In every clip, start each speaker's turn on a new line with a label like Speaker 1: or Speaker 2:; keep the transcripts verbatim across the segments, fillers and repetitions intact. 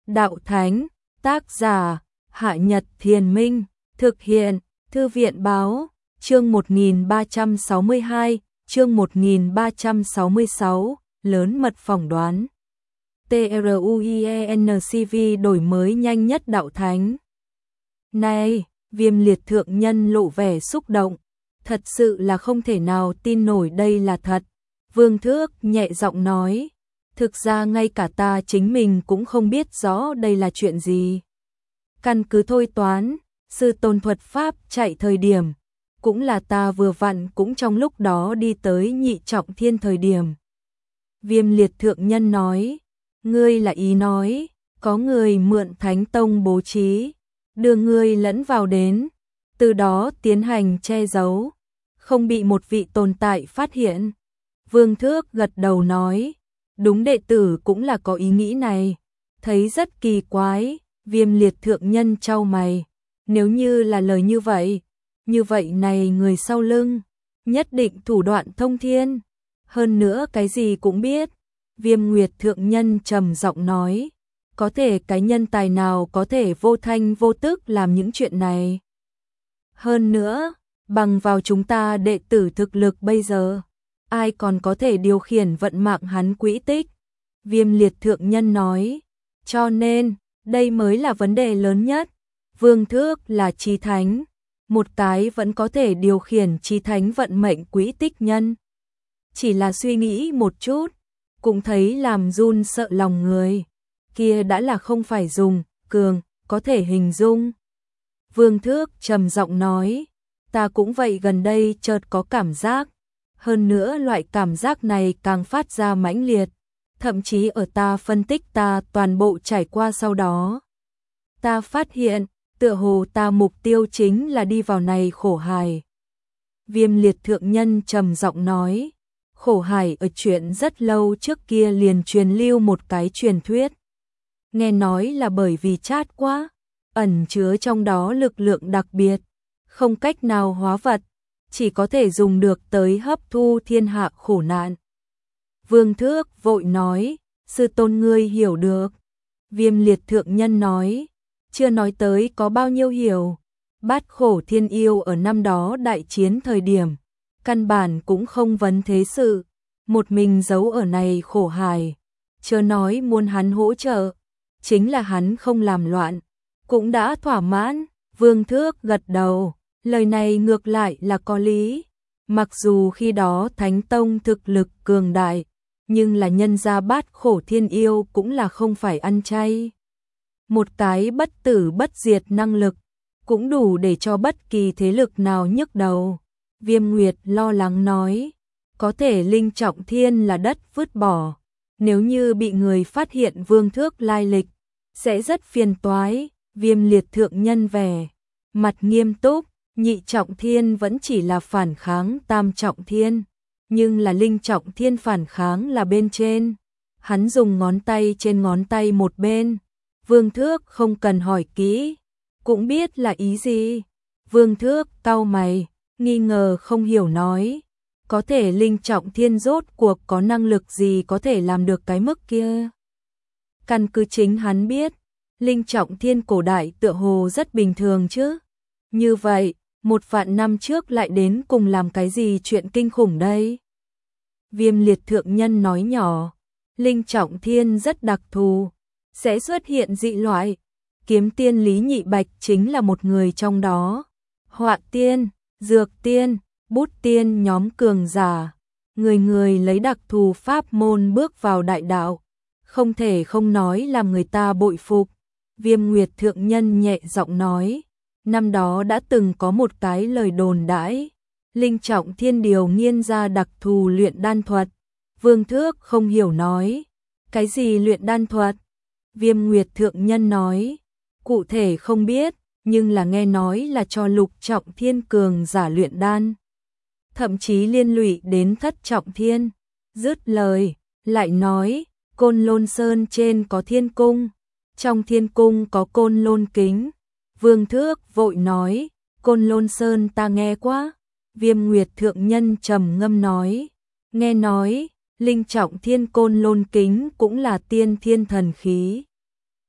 Speaker 1: đạo thánh, tác giả, Hạ Nhật Thiền Minh, thực hiện, Thư viện báo, chương một nghìn ba trăm sáu mươi hai, chương một nghìn ba trăm sáu mươi sáu, lớn mật phỏng đoán. TRUIENCV đổi mới nhanh nhất đạo thánh. Này, Viêm Liệt thượng nhân lộ vẻ xúc động, thật sự là không thể nào tin nổi đây là thật. Vương Thước nhẹ giọng nói, thực ra ngay cả ta chính mình cũng không biết rõ đây là chuyện gì. Căn cứ thôi toán, sư tôn thuật pháp chạy thời điểm, cũng là ta vừa vặn cũng trong lúc đó đi tới nhị trọng thiên thời điểm. Viêm Liệt thượng nhân nói, ngươi là ý nói, có người mượn Thánh Tông bố trí, đưa ngươi lẫn vào đến, từ đó tiến hành che giấu, không bị một vị tồn tại phát hiện. Vương Thước gật đầu nói, đúng, đệ tử cũng là có ý nghĩ này, thấy rất kỳ quái. Viêm Liệt thượng nhân chau mày, nếu như là lời như vậy, như vậy này người sau lưng, nhất định thủ đoạn thông thiên, hơn nữa cái gì cũng biết. Viêm Nguyệt thượng nhân trầm giọng nói, có thể cái nhân tài nào có thể vô thanh vô tức làm những chuyện này. Hơn nữa, bằng vào chúng ta đệ tử thực lực bây giờ, ai còn có thể điều khiển vận mạng hắn quỹ tích. Viêm Liệt thượng nhân nói, cho nên, đây mới là vấn đề lớn nhất. Vương Thước là chí thánh, một cái vẫn có thể điều khiển chí thánh vận mệnh quỹ tích nhân. Chỉ là suy nghĩ một chút, cũng thấy làm run sợ lòng người, kia đã là không phải dùng cường có thể hình dung. Vương Thước trầm giọng nói, ta cũng vậy, gần đây chợt có cảm giác, hơn nữa loại cảm giác này càng phát ra mãnh liệt, thậm chí ở ta phân tích ta toàn bộ trải qua sau đó. Ta phát hiện, tựa hồ ta mục tiêu chính là đi vào này khổ hải. Viêm Liệt thượng nhân trầm giọng nói, khổ hải ở chuyện rất lâu trước kia liền truyền lưu một cái truyền thuyết. Nghe nói là bởi vì chát quá, ẩn chứa trong đó lực lượng đặc biệt, không cách nào hóa vật, chỉ có thể dùng được tới hấp thu thiên hạ khổ nạn. Vương Thước vội nói, sư tôn ngươi hiểu được. Viêm Liệt thượng nhân nói, chưa nói tới có bao nhiêu hiểu. Bát khổ thiên yêu ở năm đó đại chiến thời điểm, căn bản cũng không vấn thế sự, một mình giấu ở này khổ hải, chớ nói muốn hắn hỗ trợ, chính là hắn không làm loạn, cũng đã thỏa mãn. Vương Thước gật đầu, lời này ngược lại là có lý. Mặc dù khi đó Thánh Tông thực lực cường đại, nhưng là nhân gia bát khổ thiên yêu cũng là không phải ăn chay. Một cái bất tử bất diệt năng lực, cũng đủ để cho bất kỳ thế lực nào nhức đầu. Viêm Nguyệt lo lắng nói, có thể linh trọng thiên là đất vứt bỏ, nếu như bị người phát hiện Vương Thước lai lịch, sẽ rất phiền toái. Viêm Liệt thượng nhân vẻ mặt nghiêm túc, nhị trọng thiên vẫn chỉ là phản kháng tam trọng thiên, nhưng là linh trọng thiên phản kháng là bên trên. Hắn dùng ngón tay trên ngón tay một bên, Vương Thước không cần hỏi kỹ, cũng biết là ý gì. Vương Thước cau mày, nghi ngờ không hiểu nói, có thể linh trọng thiên rốt cuộc có năng lực gì có thể làm được cái mức kia. Căn cứ chính hắn biết, linh trọng thiên cổ đại tựa hồ rất bình thường chứ. Như vậy, một vạn năm trước lại đến cùng làm cái gì chuyện kinh khủng đây? Viêm Liệt thượng nhân nói nhỏ, linh trọng thiên rất đặc thù, sẽ xuất hiện dị loại. Kiếm tiên Lý Nhị Bạch chính là một người trong đó. Họa tiên, dược tiên, bút tiên nhóm cường giả, người người lấy đặc thù pháp môn bước vào đại đạo, không thể không nói làm người ta bội phục. Viêm Nguyệt thượng nhân nhẹ giọng nói, năm đó đã từng có một cái lời đồn đãi, linh trọng thiên điều nghiên ra đặc thù luyện đan thuật. Vương Thước không hiểu nói, cái gì luyện đan thuật? Viêm Nguyệt thượng nhân nói, cụ thể không biết, nhưng là nghe nói là cho lục trọng thiên cường giả luyện đan, thậm chí liên lụy đến thất trọng thiên. Dứt lời, lại nói, Côn Lôn Sơn trên có thiên cung, trong thiên cung có Côn Lôn kính. Vương Thước vội nói, Côn Lôn Sơn ta nghe quá. Viêm Nguyệt thượng nhân trầm ngâm nói, nghe nói, linh trọng thiên Côn Lôn kính cũng là tiên thiên thần khí.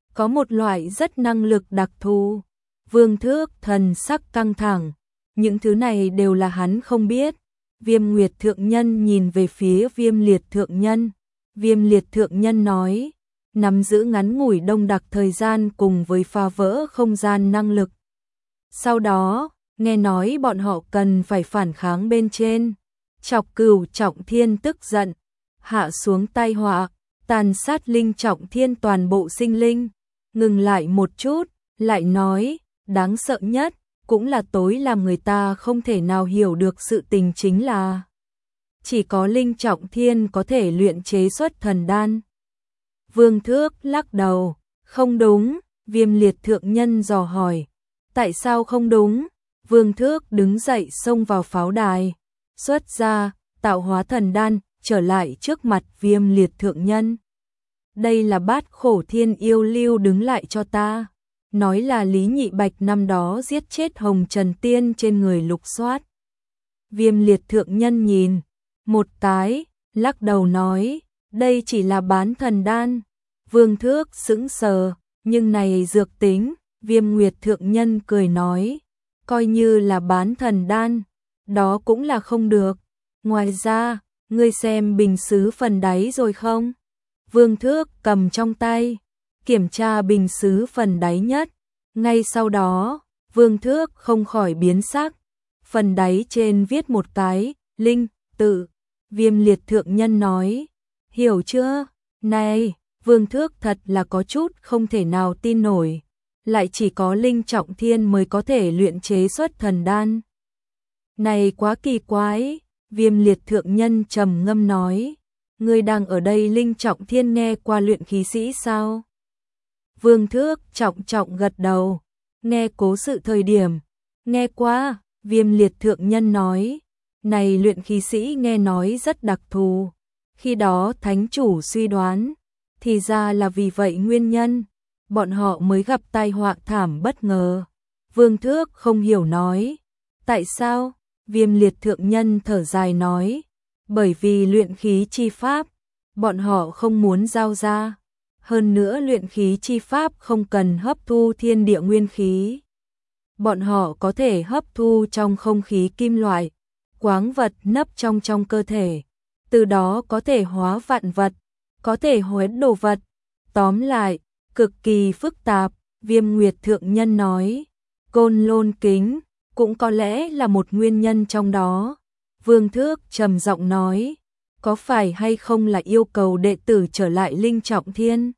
Speaker 1: có một loại rất năng lực đặc thù. Vương Thước thần sắc căng thẳng, những thứ này đều là hắn không biết. Viêm Nguyệt Thượng Nhân nhìn về phía Viêm Liệt Thượng Nhân. Viêm Liệt Thượng Nhân nói, nắm giữ ngắn ngủi đông đặc thời gian cùng với phá vỡ không gian năng lực. Sau đó, nghe nói bọn họ cần phải phản kháng bên trên. Chọc Cửu Trọng Thiên tức giận, hạ xuống tai họa, tàn sát Linh Trọng Thiên toàn bộ sinh linh. Ngừng lại một chút, lại nói, đáng sợ nhất, cũng là tối làm người ta không thể nào hiểu được sự tình chính là chỉ có Linh Trọng Thiên có thể luyện chế xuất thần đan. Vương Thước lắc đầu, không đúng. Viêm Liệt Thượng Nhân dò hỏi, tại sao không đúng? Vương Thước đứng dậy xông vào pháo đài, xuất ra, tạo hóa thần đan, trở lại trước mặt Viêm Liệt Thượng Nhân. Đây là Bát Khổ Thiên Yêu Lưu đứng lại cho ta. Nói là Lý Nhị Bạch năm đó giết chết Hồng Trần Tiên trên người lục soát. Viêm Liệt Thượng Nhân nhìn một cái, lắc đầu nói, đây chỉ là bán thần đan. Vương Thước sững sờ, nhưng này dược tính. Viêm Nguyệt Thượng Nhân cười nói, coi như là bán thần đan, đó cũng là không được. Ngoài ra, ngươi xem bình sứ phần đáy rồi không? Vương Thước cầm trong tay, kiểm tra bình sứ phần đáy nhất. Ngay sau đó, Vương Thước không khỏi biến sắc. Phần đáy trên viết một cái, Linh, tự. Viêm Liệt Thượng Nhân nói, hiểu chưa? Này, Vương Thước thật là có chút không thể nào tin nổi. Lại chỉ có Linh Trọng Thiên mới có thể luyện chế xuất thần đan. Này quá kỳ quái. Viêm Liệt Thượng Nhân trầm ngâm nói, ngươi đang ở đây Linh Trọng Thiên nghe qua luyện khí sĩ sao? Vương Thước trọng trọng gật đầu, nghe cố sự thời điểm, nghe qua. Viêm Liệt Thượng Nhân nói, này luyện khí sĩ nghe nói rất đặc thù. Khi đó thánh chủ suy đoán, thì ra là vì vậy nguyên nhân, bọn họ mới gặp tai họa thảm bất ngờ. Vương Thước không hiểu nói, tại sao? Viêm Liệt Thượng Nhân thở dài nói, bởi vì luyện khí chi pháp, bọn họ không muốn giao ra. Hơn nữa luyện khí chi pháp không cần hấp thu thiên địa nguyên khí. Bọn họ có thể hấp thu trong không khí kim loại, quáng vật nấp trong trong cơ thể. Từ đó có thể hóa vạn vật, có thể huyễn đồ vật. Tóm lại, cực kỳ phức tạp. Viêm Nguyệt Thượng Nhân nói, Côn Lôn Kính cũng có lẽ là một nguyên nhân trong đó. Vương Thước trầm giọng nói, có phải hay không là yêu cầu đệ tử trở lại Linh Trọng Thiên?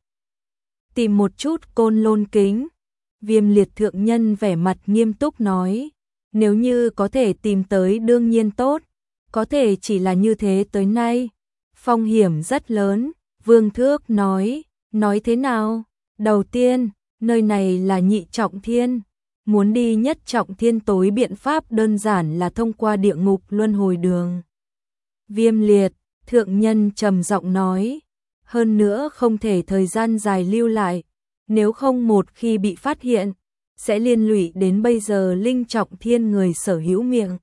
Speaker 1: Tìm một chút Côn Lôn Kính. Viêm Liệt Thượng Nhân vẻ mặt nghiêm túc nói, nếu như có thể tìm tới đương nhiên tốt, có thể chỉ là như thế tới nay. Phong hiểm rất lớn. Vương Thước nói, nói thế nào? Đầu tiên, nơi này là Nhị Trọng Thiên. Muốn đi Nhất Trọng Thiên tối biện pháp đơn giản là thông qua địa ngục luân hồi đường. Viêm Liệt Thượng Nhân trầm giọng nói, hơn nữa không thể thời gian dài lưu lại, nếu không một khi bị phát hiện, sẽ liên lụy đến bây giờ Linh Trọng Thiên người sở hữu miệng.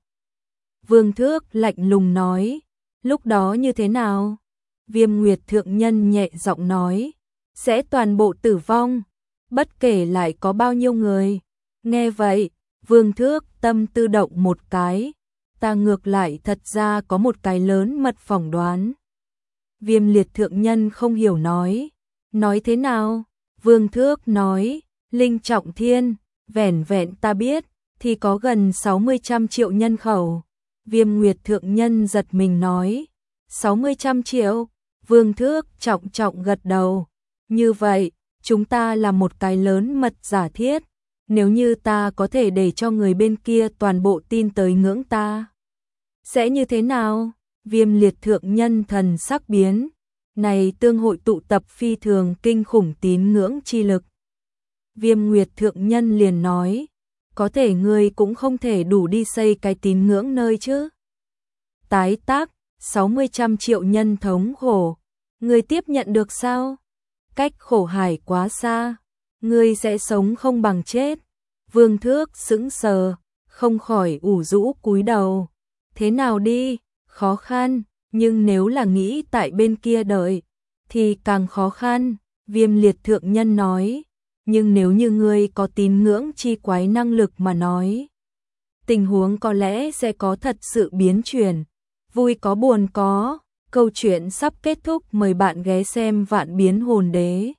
Speaker 1: Vương Thước lạnh lùng nói, lúc đó như thế nào? Viêm Nguyệt Thượng Nhân nhẹ giọng nói, sẽ toàn bộ tử vong, bất kể lại có bao nhiêu người. Nghe vậy, Vương Thước tâm tư động một cái, ta ngược lại thật ra có một cái lớn mật phỏng đoán. Viêm Liệt Thượng Nhân không hiểu nói, nói thế nào? Vương Thước nói, Linh Trọng Thiên, vẻn vẹn ta biết, thì có gần sáu mươi trăm triệu nhân khẩu. Viêm Nguyệt Thượng Nhân giật mình nói, sáu mươi trăm triệu? Vương Thước trọng trọng gật đầu, như vậy, chúng ta là một cái lớn mật giả thiết. Nếu như ta có thể để cho người bên kia toàn bộ tin tới ngưỡng ta, sẽ như thế nào? Viêm Liệt Thượng Nhân thần sắc biến, này tương hội tụ tập phi thường kinh khủng tín ngưỡng chi lực. Viêm Nguyệt Thượng Nhân liền nói, có thể ngươi cũng không thể đủ đi xây cái tín ngưỡng nơi chứ. Tái tác, sáu mươi trăm triệu nhân thống khổ, ngươi tiếp nhận được sao? Cách khổ hải quá xa, ngươi sẽ sống không bằng chết. Vương Thước sững sờ, không khỏi ủ rũ cúi đầu. Thế nào đi, khó khăn, nhưng nếu là nghĩ tại bên kia đợi, thì càng khó khăn. Viêm Liệt Thượng Nhân nói, nhưng nếu như ngươi có tín ngưỡng chi quái năng lực mà nói, tình huống có lẽ sẽ có thật sự biến chuyển. Vui có buồn có, câu chuyện sắp kết thúc, mời bạn ghé xem Vạn Biến Hồn Đế.